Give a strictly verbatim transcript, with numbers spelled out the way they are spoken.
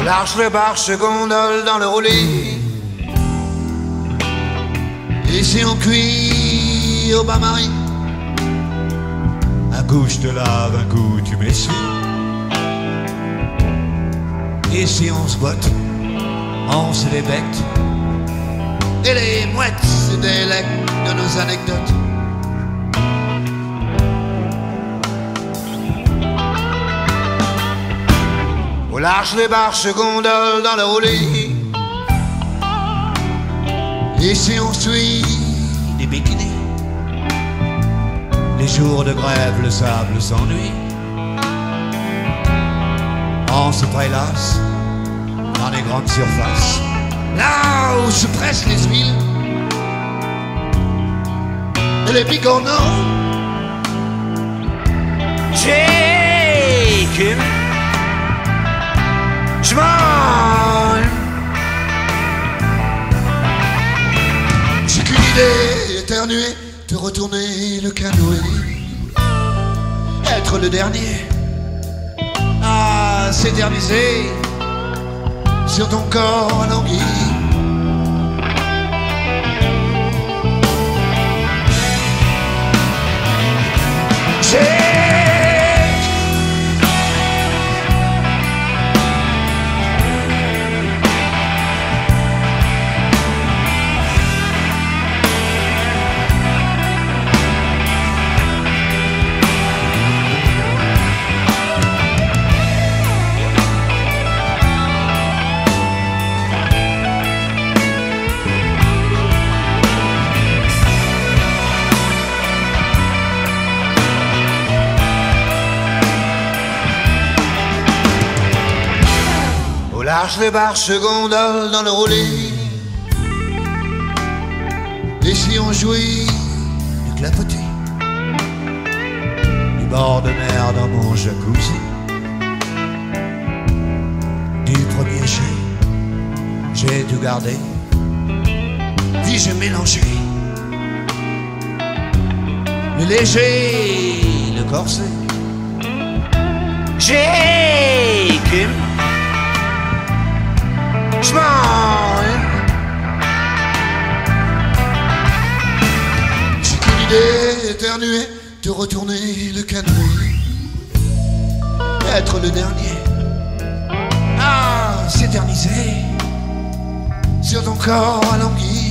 large les barges gondoles dans le roulis. Et si on cuit au bain-marie, un coup je te lave, un coup tu m'essuies. Et si on se botte, on se débecte, et les mouettes se délectent de nos anecdotes. Au large les barges gondoles dans le roulis. Et si on suit des bikinis, les jours de grève, le sable s'ennuie. On se prélasse dans les grandes surfaces, là où se pressent les huiles et les bigorneaux. J'écume, j'm'ennuie. J'ai qu'une idée éternuée, de retourner le canoë, être le dernier à s'éterniser sur ton corps alangui. J'ai large les barges gondoles dans le roulis. Et si on jouit du clapotis, du bord de mer dans mon jacuzzi, du premier jet, j'ai tout gardé, puis j'ai mélangé le léger, le corset. J'écume, j'm'ennuie. J'ai qu'une idée éternuée, de retourner le canoë, être le dernier à s'éterniser sur ton corps alangui.